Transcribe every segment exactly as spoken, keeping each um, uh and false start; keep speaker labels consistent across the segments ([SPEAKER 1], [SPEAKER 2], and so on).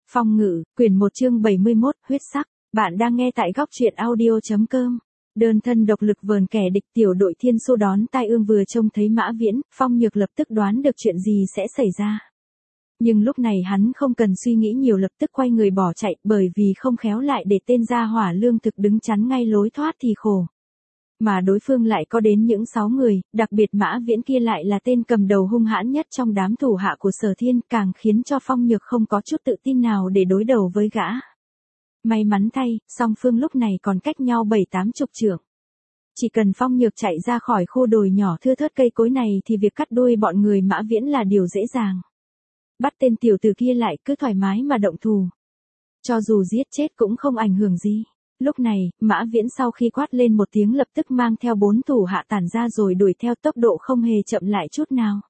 [SPEAKER 1] Phong ngự, quyển một chương bảy mươi mốt, huyết sắc. Bạn đang nghe tại góc truyện audio.com. Đơn thân độc lực vờn kẻ địch, tiểu đội Thiên Xu đón tai ương vừa trông thấy Mã Viễn, Phong Nhược lập tức đoán được chuyện gì sẽ xảy ra. Nhưng lúc này hắn không cần suy nghĩ nhiều, lập tức quay người bỏ chạy, bởi vì không khéo lại để tên gia hỏa lương thực đứng chắn ngay lối thoát thì khổ. Mà đối phương lại có đến những sáu người, đặc biệt Mã Viễn kia lại là tên cầm đầu hung hãn nhất trong đám thủ hạ của Sở Thiên, càng khiến cho Phong Nhược không có chút tự tin nào để đối đầu với gã. May mắn thay, song phương lúc này còn cách nhau bảy tám chục trượng. Chỉ cần Phong Nhược chạy ra khỏi khu đồi nhỏ thưa thớt cây cối này thì việc cắt đuôi bọn người Mã Viễn là điều dễ dàng. Bắt tên tiểu tử kia lại cứ thoải mái mà động thủ. Cho dù giết chết cũng không ảnh hưởng gì. Lúc này, Mã Viễn sau khi quát lên một tiếng lập tức mang theo bốn thủ hạ tản ra rồi đuổi theo, tốc độ không hề chậm lại chút nào.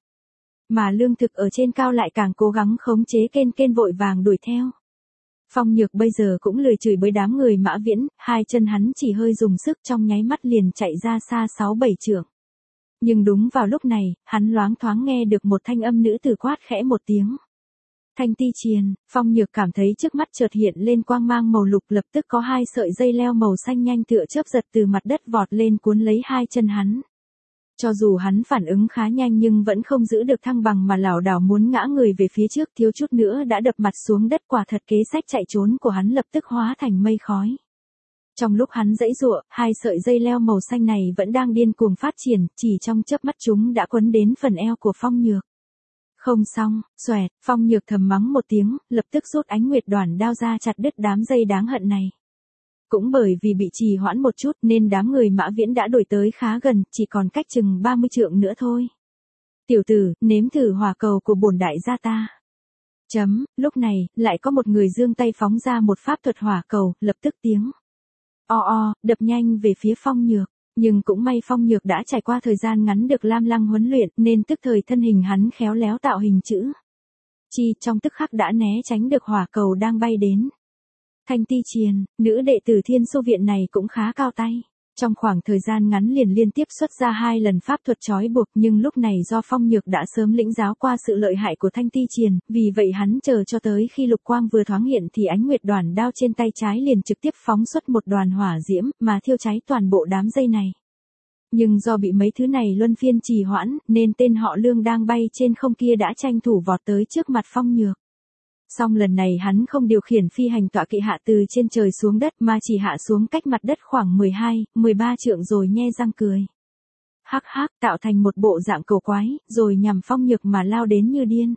[SPEAKER 1] Mà lương thực ở trên cao lại càng cố gắng khống chế, kên kên vội vàng đuổi theo. Phong Nhược bây giờ cũng lười chửi bới đám người Mã Viễn, hai chân hắn chỉ hơi dùng sức trong nháy mắt liền chạy ra xa sáu bảy trượng. Nhưng đúng vào lúc này, hắn loáng thoáng nghe được một thanh âm nữ tử quát khẽ một tiếng. Thanh Ti Triền. Phong Nhược cảm thấy trước mắt chợt hiện lên quang mang màu lục, lập tức có hai sợi dây leo màu xanh nhanh tựa chớp giật từ mặt đất vọt lên cuốn lấy hai chân hắn. Cho dù hắn phản ứng khá nhanh nhưng vẫn không giữ được thăng bằng mà lảo đảo muốn ngã người về phía trước, thiếu chút nữa đã đập mặt xuống đất. Quả thật kế sách chạy trốn của hắn lập tức hóa thành mây khói. Trong lúc hắn giãy giụa, hai sợi dây leo màu xanh này vẫn đang điên cuồng phát triển, chỉ trong chớp mắt chúng đã quấn đến phần eo của Phong Nhược. Không xong, xoẹt, Phong Nhược thầm mắng một tiếng, lập tức rút Ánh Nguyệt Đoản đao ra chặt đứt đám dây đáng hận này. Cũng bởi vì bị trì hoãn một chút nên đám người Mã Viễn đã đuổi tới khá gần, chỉ còn cách chừng ba mươi trượng nữa thôi. Tiểu tử, nếm thử hỏa cầu của bổn đại gia ta. Chấm, lúc này, lại có một người giương tay phóng ra một pháp thuật hỏa cầu, lập tức tiếng o o, đập nhanh về phía Phong Nhược. Nhưng cũng may Phong Nhược đã trải qua thời gian ngắn được Lam Lăng huấn luyện nên tức thời thân hình hắn khéo léo tạo hình chữ chi, trong tức khắc đã né tránh được hỏa cầu đang bay đến. Thanh Ti Triền, nữ đệ tử Thiên Xu viện này cũng khá cao tay. Trong khoảng thời gian ngắn liền liên tiếp xuất ra hai lần pháp thuật trói buộc, nhưng lúc này do Phong Nhược đã sớm lĩnh giáo qua sự lợi hại của Thanh Ti Triền, vì vậy hắn chờ cho tới khi lục quang vừa thoáng hiện thì Ánh Nguyệt Đoản đao trên tay trái liền trực tiếp phóng xuất một đoàn hỏa diễm mà thiêu cháy toàn bộ đám dây này. Nhưng do bị mấy thứ này luân phiên trì hoãn, nên tên họ Lương đang bay trên không kia đã tranh thủ vọt tới trước mặt Phong Nhược. Song lần này hắn không điều khiển phi hành tọa kỵ hạ từ trên trời xuống đất mà chỉ hạ xuống cách mặt đất khoảng mười hai, mười ba trượng rồi nhe răng cười. Hắc hắc, tạo thành một bộ dạng cầu quái, rồi nhằm Phong Nhược mà lao đến như điên.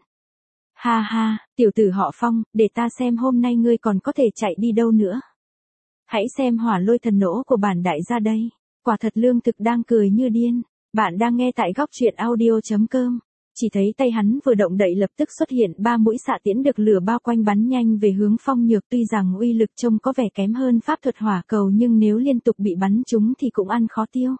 [SPEAKER 1] Ha ha, tiểu tử họ Phong, để ta xem hôm nay ngươi còn có thể chạy đi đâu nữa. Hãy xem hỏa lôi thần nỗ của bản đại gia đây. Quả thật lương thực đang cười như điên. Bạn đang nghe tại góc truyện audio.com. Chỉ thấy tay hắn vừa động đậy lập tức xuất hiện ba mũi xạ tiễn được lửa bao quanh bắn nhanh về hướng Phong Nhược, tuy rằng uy lực trông có vẻ kém hơn pháp thuật hỏa cầu nhưng nếu liên tục bị bắn trúng thì cũng ăn khó tiêu.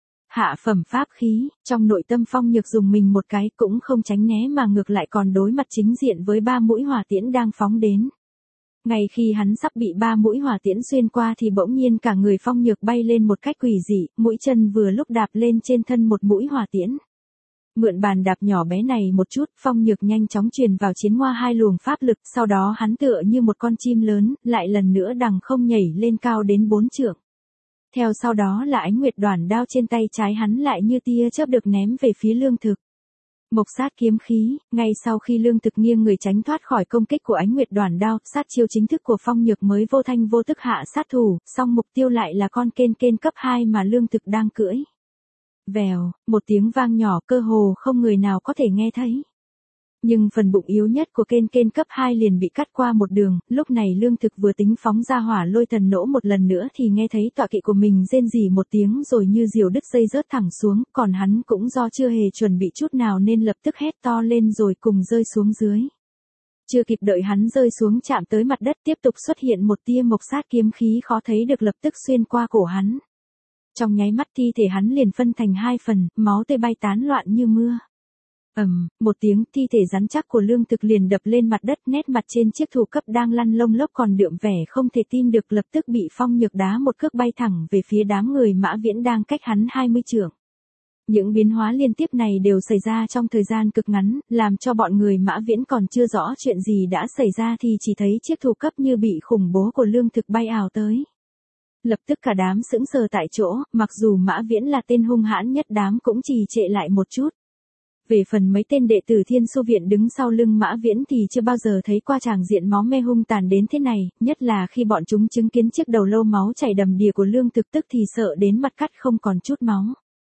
[SPEAKER 1] Hạ phẩm pháp khí, trong nội tâm Phong Nhược dùng mình một cái, cũng không tránh né mà ngược lại còn đối mặt chính diện với ba mũi hỏa tiễn đang phóng đến. Ngay khi hắn sắp bị ba mũi hỏa tiễn xuyên qua thì bỗng nhiên cả người Phong Nhược bay lên một cách quỷ dị, mũi chân vừa lúc đạp lên trên thân một mũi hỏa tiễn. Mượn bàn đạp nhỏ bé này một chút, Phong Nhược nhanh chóng truyền vào chiến hoa hai luồng pháp lực, sau đó hắn tựa như một con chim lớn, lại lần nữa đằng không nhảy lên cao đến bốn trượng. Theo sau đó là Ánh Nguyệt Đoản đao trên tay trái hắn lại như tia chớp được ném về phía lương thực. Mộc sát kiếm khí, ngay sau khi lương thực nghiêng người tránh thoát khỏi công kích của Ánh Nguyệt Đoản đao, sát chiêu chính thức của Phong Nhược mới vô thanh vô tức hạ sát thủ, song mục tiêu lại là con kên kên cấp hai mà lương thực đang cưỡi. Vèo, một tiếng vang nhỏ cơ hồ không người nào có thể nghe thấy. Nhưng phần bụng yếu nhất của kên kên cấp hai liền bị cắt qua một đường, lúc này lương thực vừa tính phóng ra hỏa lôi thần nỗ một lần nữa thì nghe thấy tọa kỵ của mình rên rỉ một tiếng rồi như diều đứt dây rớt thẳng xuống, còn hắn cũng do chưa hề chuẩn bị chút nào nên lập tức hét to lên rồi cùng rơi xuống dưới. Chưa kịp đợi hắn rơi xuống chạm tới mặt đất tiếp tục xuất hiện một tia mộc sát kiếm khí khó thấy được lập tức xuyên qua cổ hắn. Trong nháy mắt thi thể hắn liền phân thành hai phần, máu tươi bay tán loạn như mưa. Ầm, một tiếng, thi thể rắn chắc của lương thực liền đập lên mặt đất, nét mặt trên chiếc thủ cấp đang lăn lông lốc còn đượm vẻ không thể tin được, lập tức bị Phong Nhược đá một cước bay thẳng về phía đám người Mã Viễn đang cách hắn hai mươi trượng. Những biến hóa liên tiếp này đều xảy ra trong thời gian cực ngắn, làm cho bọn người Mã Viễn còn chưa rõ chuyện gì đã xảy ra thì chỉ thấy chiếc thủ cấp như bị khủng bố của lương thực bay ảo tới. Lập tức cả đám sững sờ tại chỗ, mặc dù Mã Viễn là tên hung hãn nhất đám cũng trì trệ lại một chút. Về phần mấy tên đệ tử Thiên Xu Viện đứng sau lưng Mã Viễn thì chưa bao giờ thấy qua tràng diện máu me hung tàn đến thế này, nhất là khi bọn chúng chứng kiến chiếc đầu lâu máu chảy đầm đìa của lương thực tức thì sợ đến mặt cắt không còn chút máu.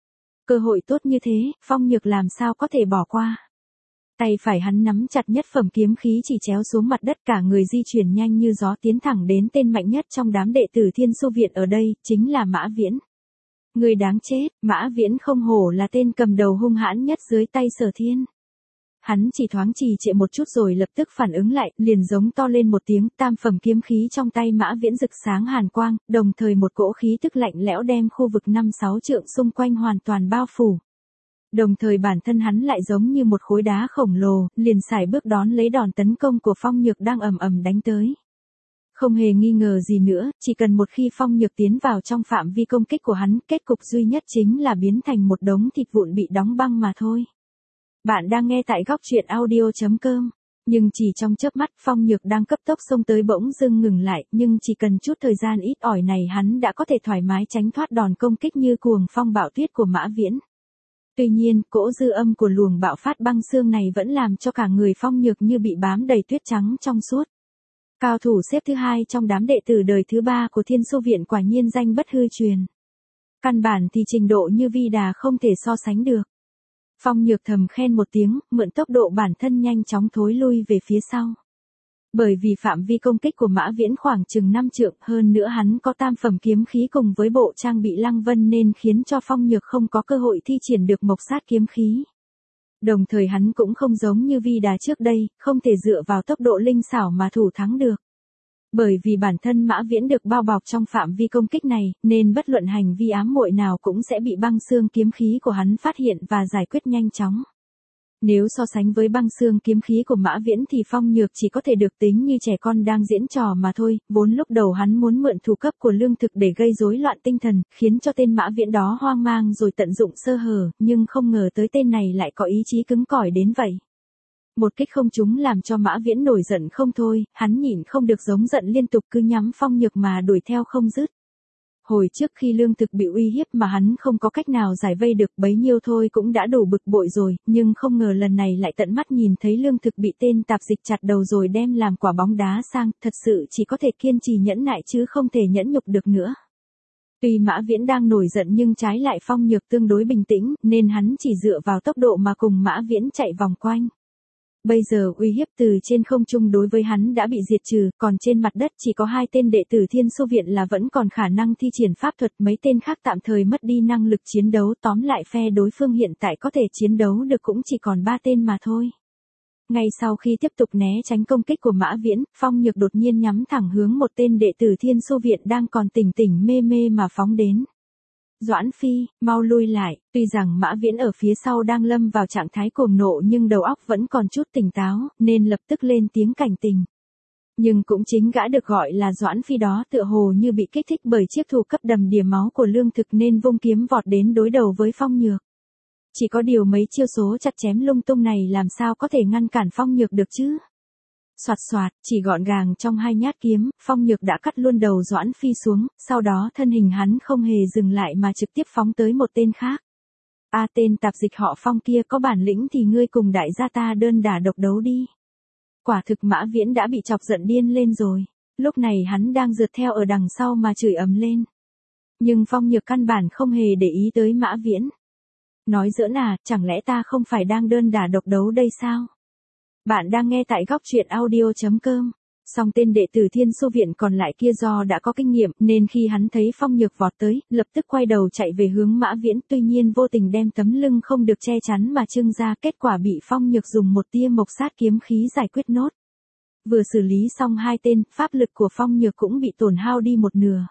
[SPEAKER 1] Cơ hội tốt như thế, Phong Nhược làm sao có thể bỏ qua. Tay phải hắn nắm chặt nhất phẩm kiếm khí chỉ chéo xuống mặt đất, cả người di chuyển nhanh như gió tiến thẳng đến tên mạnh nhất trong đám đệ tử Thiên Xu Viện ở đây, chính là Mã Viễn. Người đáng chết, Mã Viễn không hổ là tên cầm đầu hung hãn nhất dưới tay Sở Thiên. Hắn chỉ thoáng trì trệ một chút rồi lập tức phản ứng lại, liền giống to lên một tiếng, tam phẩm kiếm khí trong tay Mã Viễn rực sáng hàn quang, đồng thời một cỗ khí tức lạnh lẽo đem khu vực năm sáu trượng xung quanh hoàn toàn bao phủ. Đồng thời bản thân hắn lại giống như một khối đá khổng lồ, liền sải bước đón lấy đòn tấn công của Phong Nhược đang ầm ầm đánh tới. Không hề nghi ngờ gì nữa, chỉ cần một khi Phong Nhược tiến vào trong phạm vi công kích của hắn, kết cục duy nhất chính là biến thành một đống thịt vụn bị đóng băng mà thôi. Bạn đang nghe tại góc truyện audio chấm com. Nhưng chỉ trong chớp mắt, Phong Nhược đang cấp tốc xông tới bỗng dưng ngừng lại, nhưng chỉ cần chút thời gian ít ỏi này hắn đã có thể thoải mái tránh thoát đòn công kích như cuồng phong bạo tuyết của Mã Viễn. Tuy nhiên, cỗ dư âm của luồng bạo phát băng xương này vẫn làm cho cả người Phong Nhược như bị bám đầy tuyết trắng trong suốt. Cao thủ xếp thứ hai trong đám đệ tử đời thứ ba của Thiên Xu Viện quả nhiên danh bất hư truyền. Căn bản thì trình độ như Vi Đà không thể so sánh được. Phong Nhược thầm khen một tiếng, mượn tốc độ bản thân nhanh chóng thối lui về phía sau. Bởi vì phạm vi công kích của Mã Viễn khoảng chừng năm trượng, hơn nữa hắn có tam phẩm kiếm khí cùng với bộ trang bị lăng vân nên khiến cho Phong Nhược không có cơ hội thi triển được mộc sát kiếm khí. Đồng thời hắn cũng không giống như Vi Đà trước đây, không thể dựa vào tốc độ linh xảo mà thủ thắng được. Bởi vì bản thân Mã Viễn được bao bọc trong phạm vi công kích này, nên bất luận hành vi ám muội nào cũng sẽ bị băng xương kiếm khí của hắn phát hiện và giải quyết nhanh chóng. Nếu so sánh với băng xương kiếm khí của Mã Viễn thì Phong Nhược chỉ có thể được tính như trẻ con đang diễn trò mà thôi, vốn lúc đầu hắn muốn mượn thủ cấp của lương thực để gây rối loạn tinh thần, khiến cho tên Mã Viễn đó hoang mang rồi tận dụng sơ hở, nhưng không ngờ tới tên này lại có ý chí cứng cỏi đến vậy. Một kích không trúng làm cho Mã Viễn nổi giận không thôi, hắn nhịn không được giống giận liên tục cứ nhắm Phong Nhược mà đuổi theo không dứt. Hồi trước khi lương thực bị uy hiếp mà hắn không có cách nào giải vây được bấy nhiêu thôi cũng đã đủ bực bội rồi, nhưng không ngờ lần này lại tận mắt nhìn thấy lương thực bị tên tạp dịch chặt đầu rồi đem làm quả bóng đá sang, thật sự chỉ có thể kiên trì nhẫn nại chứ không thể nhẫn nhục được nữa. Tuy Mã Viễn đang nổi giận nhưng trái lại Phong Nhược tương đối bình tĩnh, nên hắn chỉ dựa vào tốc độ mà cùng Mã Viễn chạy vòng quanh. Bây giờ uy hiếp từ trên không trung đối với hắn đã bị diệt trừ, còn trên mặt đất chỉ có hai tên đệ tử Thiên Xu Viện là vẫn còn khả năng thi triển pháp thuật, mấy tên khác tạm thời mất đi năng lực chiến đấu, tóm lại phe đối phương hiện tại có thể chiến đấu được cũng chỉ còn ba tên mà thôi. Ngay sau khi tiếp tục né tránh công kích của Mã Viễn, Phong Nhược đột nhiên nhắm thẳng hướng một tên đệ tử Thiên Xu Viện đang còn tỉnh tỉnh mê mê mà phóng đến. Doãn Phi, mau lui lại, tuy rằng Mã Viễn ở phía sau đang lâm vào trạng thái cuồng nộ nhưng đầu óc vẫn còn chút tỉnh táo, nên lập tức lên tiếng cảnh tình. Nhưng cũng chính gã được gọi là Doãn Phi đó tựa hồ như bị kích thích bởi chiếc thủ cấp đầm đìa máu của lương thực nên vung kiếm vọt đến đối đầu với Phong Nhược. Chỉ có điều mấy chiêu số chặt chém lung tung này làm sao có thể ngăn cản Phong Nhược được chứ? Soạt soạt, chỉ gọn gàng trong hai nhát kiếm, Phong Nhược đã cắt luôn đầu Doãn Phi xuống, sau đó thân hình hắn không hề dừng lại mà trực tiếp phóng tới một tên khác. A à, tên tạp dịch họ Phong kia có bản lĩnh thì ngươi cùng đại gia ta đơn đả độc đấu đi. Quả thực Mã Viễn đã bị chọc giận điên lên rồi, lúc này hắn đang rượt theo ở đằng sau mà chửi ầm lên. Nhưng Phong Nhược căn bản không hề để ý tới Mã Viễn. Nói giỡn à, chẳng lẽ ta không phải đang đơn đả độc đấu đây sao? Bạn đang nghe tại góc truyện audio chấm com. Song tên đệ tử Thiên Xu Viện còn lại kia do đã có kinh nghiệm nên khi hắn thấy Phong Nhược vọt tới, lập tức quay đầu chạy về hướng Mã Viễn, tuy nhiên vô tình đem tấm lưng không được che chắn mà trưng ra, kết quả bị Phong Nhược dùng một tia mộc sát kiếm khí giải quyết nốt. Vừa xử lý xong hai tên, pháp lực của Phong Nhược cũng bị tổn hao đi một nửa.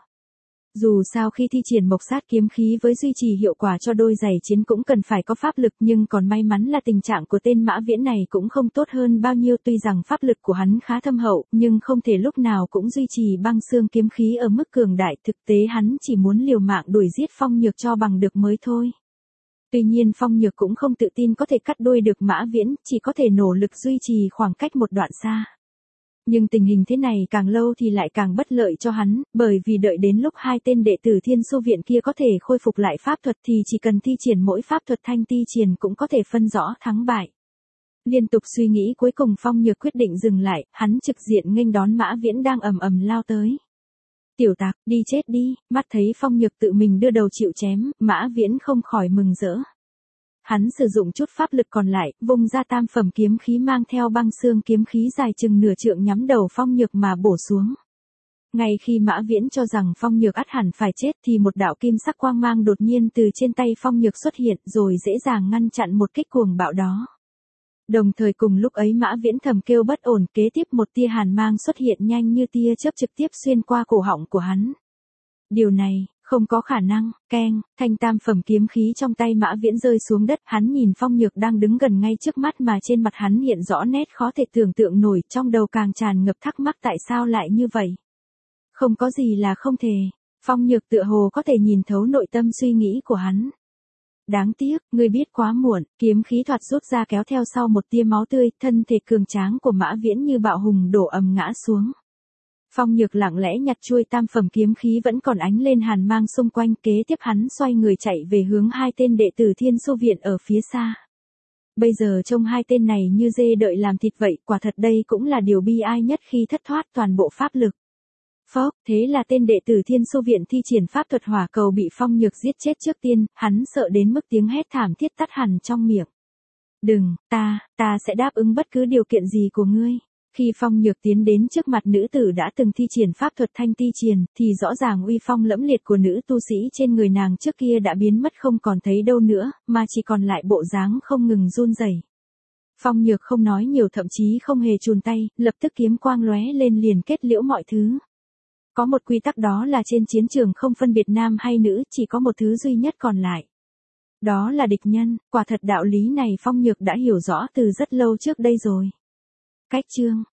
[SPEAKER 1] Dù sao khi thi triển mộc sát kiếm khí với duy trì hiệu quả cho đôi giày chiến cũng cần phải có pháp lực, nhưng còn may mắn là tình trạng của tên Mã Viễn này cũng không tốt hơn bao nhiêu, tuy rằng pháp lực của hắn khá thâm hậu, nhưng không thể lúc nào cũng duy trì băng xương kiếm khí ở mức cường đại, thực tế hắn chỉ muốn liều mạng đuổi giết Phong Nhược cho bằng được mới thôi. Tuy nhiên Phong Nhược cũng không tự tin có thể cắt đuôi được Mã Viễn, chỉ có thể nỗ lực duy trì khoảng cách một đoạn xa. Nhưng tình hình thế này càng lâu thì lại càng bất lợi cho hắn, bởi vì đợi đến lúc hai tên đệ tử Thiên Su Viện kia có thể khôi phục lại pháp thuật thì chỉ cần thi triển mỗi pháp thuật thanh ti triển cũng có thể phân rõ thắng bại. Liên tục suy nghĩ cuối cùng Phong Nhược quyết định dừng lại, hắn trực diện nghênh đón Mã Viễn đang ầm ầm lao tới. Tiểu tặc, đi chết đi, mắt thấy Phong Nhược tự mình đưa đầu chịu chém, Mã Viễn không khỏi mừng rỡ. Hắn sử dụng chút pháp lực còn lại, vung ra tam phẩm kiếm khí mang theo băng xương kiếm khí dài chừng nửa trượng nhắm đầu Phong Nhược mà bổ xuống. Ngay khi Mã Viễn cho rằng Phong Nhược ắt hẳn phải chết thì một đạo kim sắc quang mang đột nhiên từ trên tay Phong Nhược xuất hiện rồi dễ dàng ngăn chặn một kích cuồng bạo đó. Đồng thời cùng lúc ấy Mã Viễn thầm kêu bất ổn, kế tiếp một tia hàn mang xuất hiện nhanh như tia chớp trực tiếp xuyên qua cổ họng của hắn. Điều này, không có khả năng, keng, thanh tam phẩm kiếm khí trong tay Mã Viễn rơi xuống đất, hắn nhìn Phong Nhược đang đứng gần ngay trước mắt mà trên mặt hắn hiện rõ nét khó thể tưởng tượng nổi, trong đầu càng tràn ngập thắc mắc tại sao lại như vậy. Không có gì là không thể, Phong Nhược tựa hồ có thể nhìn thấu nội tâm suy nghĩ của hắn. Đáng tiếc, ngươi biết quá muộn, kiếm khí thoạt rút ra kéo theo sau một tia máu tươi, thân thể cường tráng của Mã Viễn như bạo hùng đổ ầm ngã xuống. Phong Nhược lặng lẽ nhặt chuôi tam phẩm kiếm khí vẫn còn ánh lên hàn mang xung quanh, kế tiếp hắn xoay người chạy về hướng hai tên đệ tử Thiên Su Viện ở phía xa. Bây giờ trông hai tên này như dê đợi làm thịt vậy, quả thật đây cũng là điều bi ai nhất khi thất thoát toàn bộ pháp lực. Phốc, thế là tên đệ tử Thiên Su Viện thi triển pháp thuật hỏa cầu bị Phong Nhược giết chết trước tiên, hắn sợ đến mức tiếng hét thảm thiết tắt hẳn trong miệng. Đừng, ta, ta sẽ đáp ứng bất cứ điều kiện gì của ngươi. Khi Phong Nhược tiến đến trước mặt nữ tử đã từng thi triển pháp thuật thanh ti triển, thì rõ ràng uy phong lẫm liệt của nữ tu sĩ trên người nàng trước kia đã biến mất không còn thấy đâu nữa, mà chỉ còn lại bộ dáng không ngừng run rẩy. Phong Nhược không nói nhiều, thậm chí không hề chùn tay, lập tức kiếm quang lóe lên liền kết liễu mọi thứ. Có một quy tắc, đó là trên chiến trường không phân biệt nam hay nữ, chỉ có một thứ duy nhất còn lại. Đó là địch nhân, quả thật đạo lý này Phong Nhược đã hiểu rõ từ rất lâu trước đây rồi. Cách chương